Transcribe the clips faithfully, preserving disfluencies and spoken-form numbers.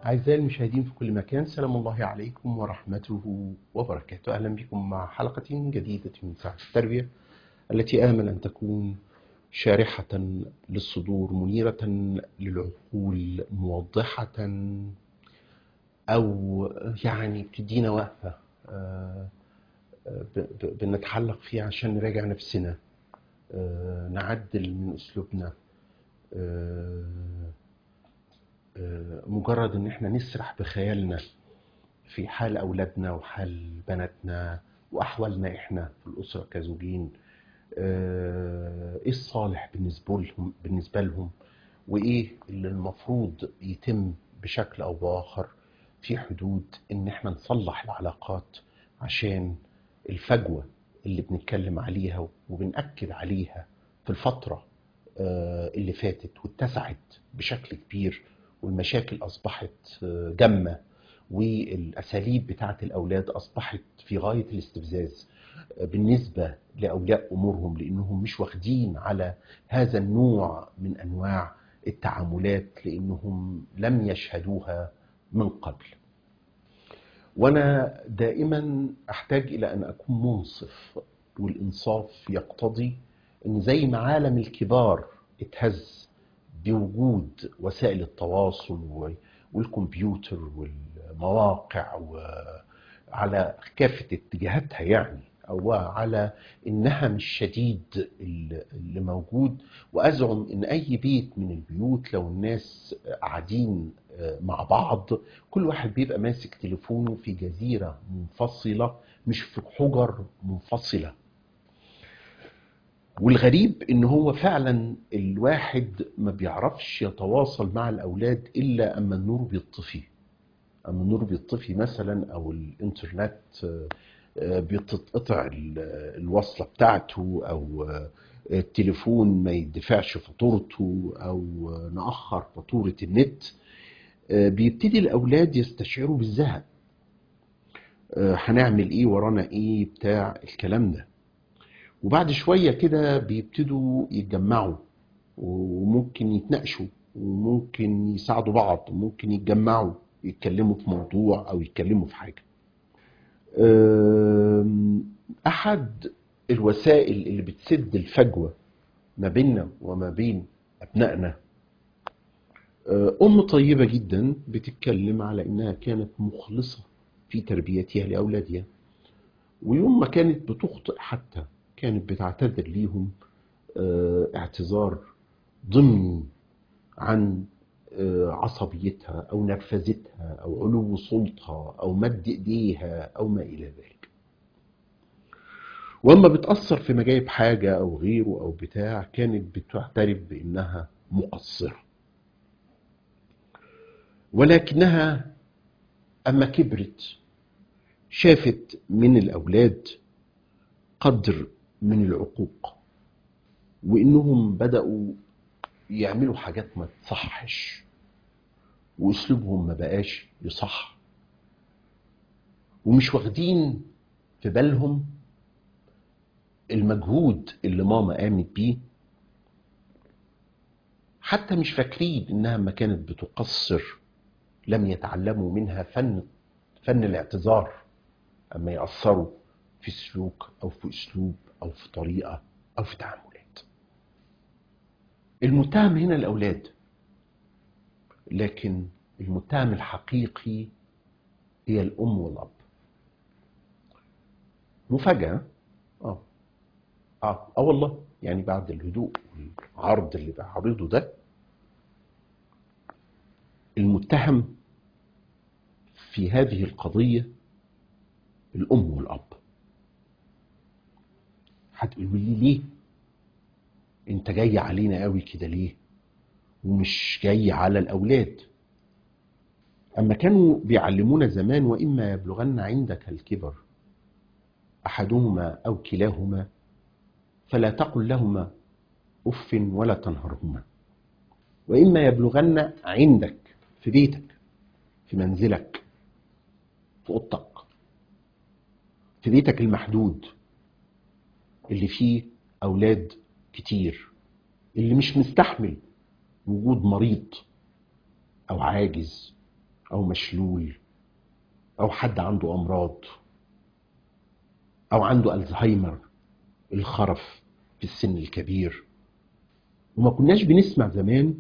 أعزائي المشاهدين في كل مكان، سلام الله عليكم ورحمته وبركاته. أهلا بكم مع حلقة جديدة من ساعة التربية التي آمل أن تكون شارحة للصدور، منيرة للعقول، موضحة، أو يعني بتدينا وقفة آه، ب- ب- بنتحلق فيها عشان نراجع نفسنا، آه، نعدل من أسلوبنا، آه، آه، مجرد ان احنا نسرح بخيالنا في حال أولادنا وحال بناتنا وأحوالنا إحنا في الأسرة كزوجين. آه، إيه الصالح بالنسبة لهم بالنسبة لهم وإيه اللي المفروض يتم بشكل أو بآخر في حدود إن إحنا نصلح العلاقات، عشان الفجوة اللي بنتكلم عليها وبنأكد عليها في الفترة آه، اللي فاتت واتسعت بشكل كبير، والمشاكل أصبحت آه، جمة، والأساليب بتاعة الأولاد أصبحت في غاية الاستفزاز بالنسبة لأولياء أمورهم، لأنهم مش واخدين على هذا النوع من أنواع التعاملات لأنهم لم يشهدوها من قبل. وأنا دائما أحتاج إلى أن أكون منصف، والإنصاف يقتضي أن زي ما عالم الكبار اتهز بوجود وسائل التواصل والكمبيوتر والمواقع وعلى كافة اتجاهاتها، يعني أو على إنها مش شديد اللي موجود، وأزعم إن أي بيت من البيوت لو الناس قاعدين مع بعض كل واحد بيبقى ماسك تليفونه في جزيرة منفصلة، مش في حجر منفصلة. والغريب ان هو فعلا الواحد ما بيعرفش يتواصل مع الاولاد الا اما النور بيطفي، اما النور بيطفي مثلا، او الانترنت بتتقطع الوصلة بتاعته، او التليفون ما يدفعش فاتورته، او نأخر فاتورة النت، بيبتدي الاولاد يستشعروا بالزهق. هنعمل ايه، ورانا ايه، بتاع الكلام ده. وبعد شوية كده بيبتدوا يتجمعوا، وممكن يتناقشوا، وممكن يساعدوا بعض، وممكن يتجمعوا يتكلموا في موضوع أو يتكلموا في حاجة. أحد الوسائل اللي بتسد الفجوة ما بيننا وما بين أبنائنا أم طيبة جدا بتتكلم على إنها كانت مخلصة في تربيتها لأولادها، ويوم ما كانت بتخطئ حتى كانت بتعتذر ليهم اعتذار ضمني عن عصبيتها أو نرفزتها أو علو صوتها أو مد إيديها أو ما إلى ذلك. وأما بتأثر في مجايب حاجة أو غيره أو بتاع، كانت بتعترف بأنها مقصرة. ولكنها أما كبرت شافت من الأولاد قدر من العقوق، وإنهم بدأوا يعملوا حاجات ما تصحش، وأسلوبهم ما بقاش يصح، ومش واخدين في بالهم المجهود اللي ماما قامت بيه، حتى مش فاكرين إنها ما كانت بتقصر لم يتعلموا منها فن فن الاعتذار أما يأثروا في سلوك أو في أسلوب أو في طريقة أو في تعاملات. المتهم هنا الأولاد، لكن المتهم الحقيقي هي الأم والأب. مفاجأة. اه اه اه والله، يعني بعد الهدوء والعرض اللي بعرضه ده، المتهم في هذه القضية الأم والأب. هتقولوا لي ليه انت جاي علينا قوي كده ليه، ومش جاي على الأولاد؟ أما كانوا بيعلمونا زمان: وإما يبلغن عندك الكبر أحدهما أو كلاهما فلا تقل لهما أف ولا تنهرهما. وإما يبلغن عندك، في بيتك، في منزلك، في أوضتك، في بيتك المحدود اللي فيه أولاد كتير، اللي مش مستحمل وجود مريض أو عاجز او مشلول، او حد عنده امراض، او عنده الزهايمر، الخرف في السن الكبير. وما كناش بنسمع زمان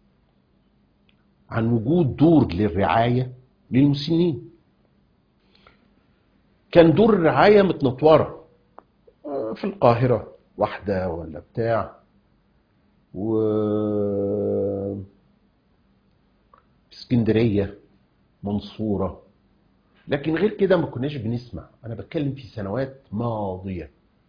عن وجود دور للرعاية للمسنين. كان دور الرعاية متنطورة في القاهرة واحدة ولا بتاع، و اسكندرية، منصورة، لكن غير كده ما كناش بنسمع. انا بتكلم في سنوات ماضية.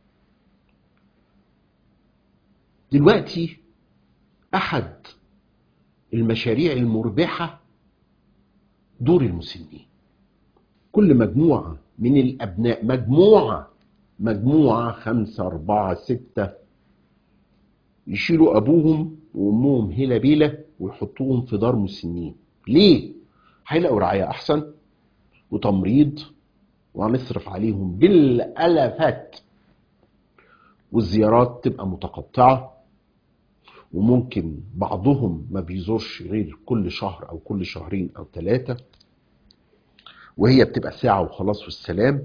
دلوقتي احد المشاريع المربحة دور المسنين. كل مجموعة من الابناء، مجموعة مجموعة خمسة اربعة ستة، يشيلوا ابوهم وامهم هيلا بيلا ويحطوهم في دار مسنين. ليه؟ هيلاقوا رعاية احسن وتمريض، وهنصرف عليهم بالالافات، والزيارات تبقى متقطعة، وممكن بعضهم ما بيزورش غير كل شهر او كل شهرين او ثلاثة، وهي بتبقى ساعة وخلاص والسلام.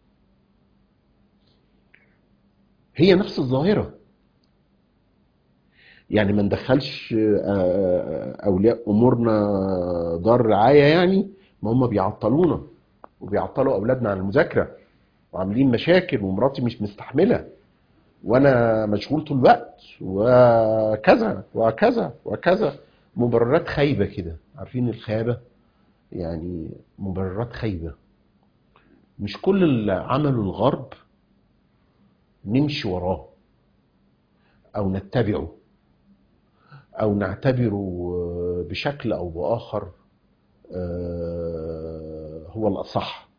هي نفس الظاهرة، يعني ما ندخلش اولياء امورنا دار رعاية، يعني ما هم بيعطلونا وبيعطلوا اولادنا عن المذاكرة وعاملين مشاكل، ومراتي مش مستحملة، وانا مشغول طول الوقت، وكذا وكذا وكذا. مبررات خايبة كده، عارفين الخيابة؟ يعني مبررات خايبة. مش كل اللي عمله الغرب نمشي وراه او نتبعه او نعتبره بشكل او باخر هو الاصح.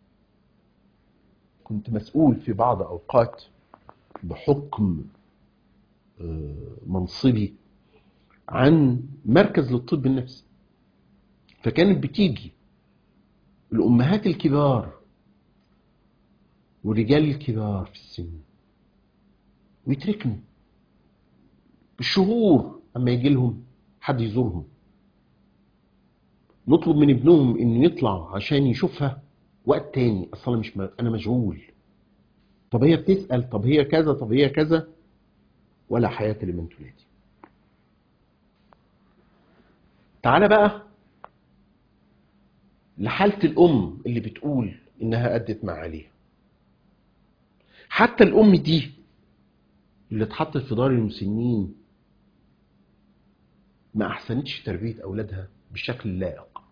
كنت مسؤول في بعض اوقات بحكم منصبي عن مركز للطب النفسي، فكانت بتيجي الامهات الكبار والرجال الكبار في السن ويتركنوا بالشهور اما يجي لهم حد يزورهم، نطلب من ابنهم انه يطلع عشان يشوفها وقت تاني، اصلا مش م... انا مشغول. طب هي بتسأل، طب هي كذا، طب هي كذا، ولا حياة لمن تنادي. تعالى بقى لحالة الام اللي بتقول انها ادت ما عليها. حتى الام دي اللي اتحطت في دار المسنين ما احسنتش تربية اولادها بشكل لائق.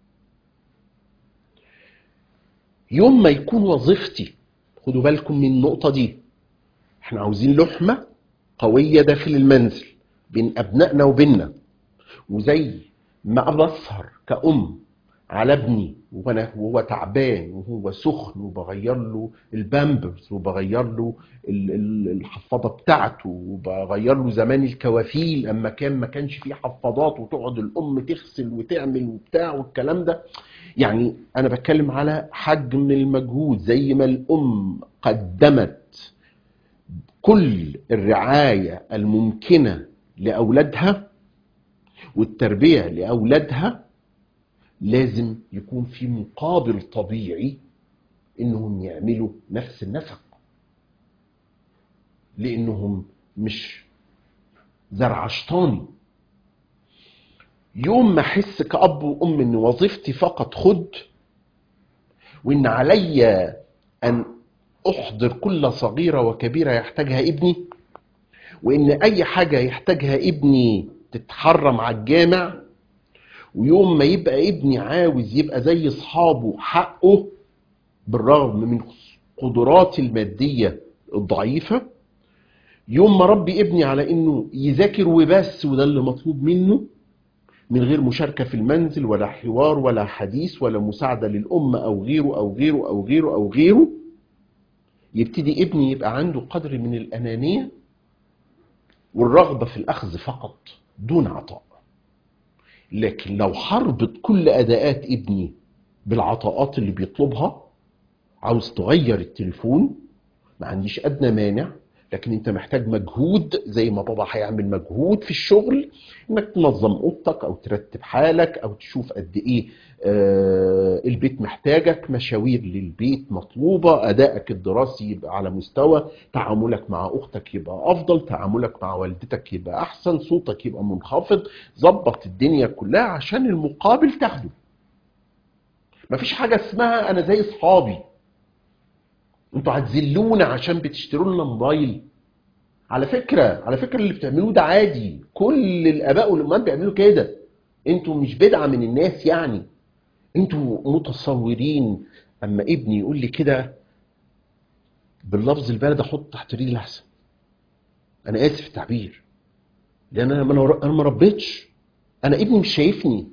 يوم ما يكون وظيفتي، خدوا بالكم من النقطة دي، احنا عاوزين لحمة قوية داخل المنزل بين ابنائنا وبيننا، وزي ما بسهر كأم على ابني وانا وهو تعبان وهو سخن، وبغير له البامبرز، وبغير له الحفاضه بتاعته، وبغير له زمان الكوافيل اما كان ما كانش فيه حفاضات، وتقعد الام تغسل وتعمل وبتاع والكلام ده. يعني انا بتكلم على حجم المجهود. زي ما الام قدمت كل الرعايه الممكنه لاولادها والتربيه لاولادها، لازم يكون في مقابل طبيعي انهم يعملوا نفس النسق، لانهم مش زرع شطاني. يوم ما احس كأب وام ان وظيفتي فقط خد، وان علي ان احضر كل صغيرة وكبيرة يحتاجها ابني، وان اي حاجة يحتاجها ابني تتحرم على الجامع، ويوم ما يبقى ابني عاوز يبقى زي اصحابه حقه بالرغم من قدراتي المادية الضعيفة، يوم ما ربي ابني على انه يذاكر وبس وده اللي مطلوب منه، من غير مشاركة في المنزل ولا حوار ولا حديث ولا مساعدة للأم أو غيره أو غيره أو غيره أو غيره، يبتدي ابني يبقى عنده قدر من الأنانية والرغبة في الأخذ فقط دون عطاء. لكن لو حربت كل أداءات ابني بالعطاءات اللي بيطلبها، عاوز تغير التليفون، ما عنديش أدنى مانع، لكن انت محتاج مجهود زي ما بابا هيعمل مجهود في الشغل، انك تنظم اوضتك او ترتب حالك او تشوف قد ايه آه البيت محتاجك، مشاوير للبيت مطلوبة، ادائك الدراسي يبقى على مستوى، تعاملك مع اختك يبقى افضل، تعاملك مع والدتك يبقى احسن، صوتك يبقى منخفض. ظبط الدنيا كلها عشان المقابل تاخده. مفيش حاجة اسمها انا زي اصحابي، انتوا هتذلونا عشان بتشتروا لنا موبايل. على فكرة على فكرة اللي بتعملوه ده عادي، كل الآباء والأمهات بيعملوا كده. انتوا مش بدعة من الناس يعني. انتوا متصورين اما ابني يقول لي كده باللفظ البلد احط تحت رجلي احسن. انا اسف التعبير، لان انا انا ما ربيتش. انا ابني مش شايفني،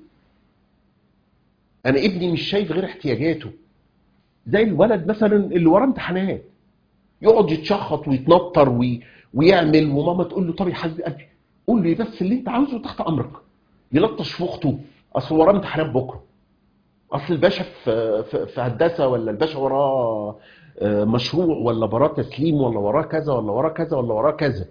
انا ابني مش شايف غير احتياجاته. زي الولد مثلا اللي وراه امتحانات يقعد يتشخط ويتنطر وي... ويعمل، وماما تقول له طب يا حبيبي قلبي قول لي بس اللي انت عاوزه تحت امرك. يلطش في اخته، اصل وراه امتحانات بكره، اصل الباشا في في في هندسه، ولا الباشا وراه آه، مشروع، ولا وراه تسليم، ولا وراه كذا، ولا وراه كذا، ولا وراه كذا.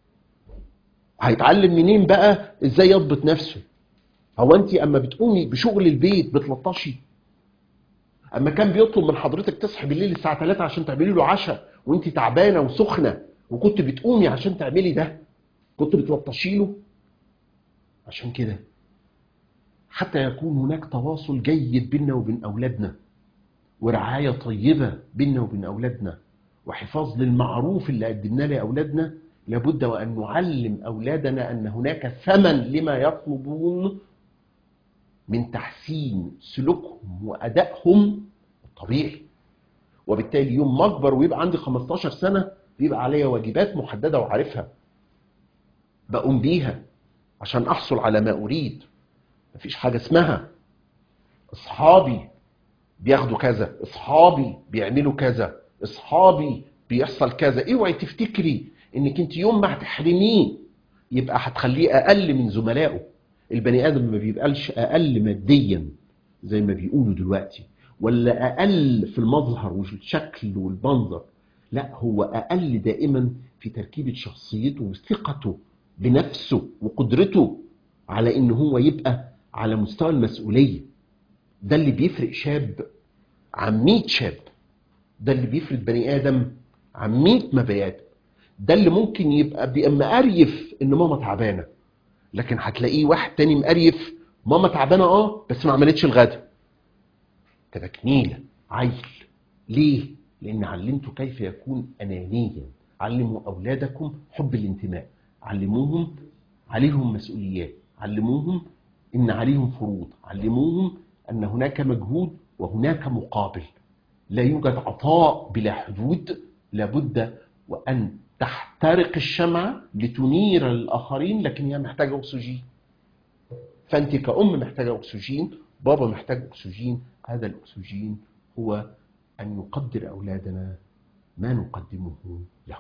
هيتعلم منين بقى ازاي يضبط نفسه؟ هو انت اما بتقومي بشغل البيت بتلطشي؟ اما كان بيطلب من حضرتك تصحي بالليل الساعه ثلاثة عشان تعملي له عشاء وانت تعبانه وسخنه، وكنت بتقومي عشان تعملي ده، كنت بتلطشي له؟ عشان كده حتى يكون هناك تواصل جيد بيننا وبين اولادنا، ورعايه طيبه بيننا وبين اولادنا، وحفاظ للمعروف اللي قدمناه لاولادنا، لابد وان نعلم اولادنا ان هناك ثمن لما يطلبون من تحسين سلوكهم وادائهم الطبيعي. وبالتالي يوم ما اكبر ويبقى عندي خمستاشر سنه بيبقى عليا واجبات محدده وعارفها بقوم بيها عشان احصل على ما اريد. مفيش حاجه اسمها اصحابي بياخدوا كذا، اصحابي بيعملوا كذا، اصحابي بيحصل كذا. اوعي تفتكري انك انت يوم ما هتحرميه يبقى هتخليه اقل من زملائه. البني ادم ما بيبقاش اقل ماديا زي ما بيقولوا دلوقتي، ولا اقل في المظهر والشكل والمنظر، لا، هو اقل دائما في تركيبة شخصيته وثقته بنفسه وقدرته على ان هو يبقى على مستوى المسؤولية. ده اللي بيفرق شاب عن مية شاب، ده اللي بيفرق بني ادم عن مية بني ادم. ده اللي ممكن يبقى بيبقى مقريف ان ماما تعبانه، لكن هتلاقيه واحد تاني مقريف ماما تعبانه اه بس ما عملتش الغدا. كده كنيله عيل. ليه؟ لان علمته كيف يكون انانيا. علموا اولادكم حب الانتماء، علموهم عليهم مسؤوليات، علموهم ان عليهم فروض، علموهم ان هناك مجهود وهناك مقابل. لا يوجد عطاء بلا حدود، لابد وأن تحترق الشمعة لتنير الآخرين، لكن هي محتاجة أكسجين. فأنت كأم محتاجة أكسجين، بابا محتاج أكسجين. هذا الأكسجين هو أن نقدر أولادنا ما نقدمه له.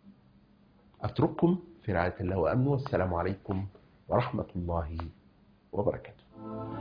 أترككم في رعاية الله وأمنه، والسلام عليكم ورحمة الله وبركاته.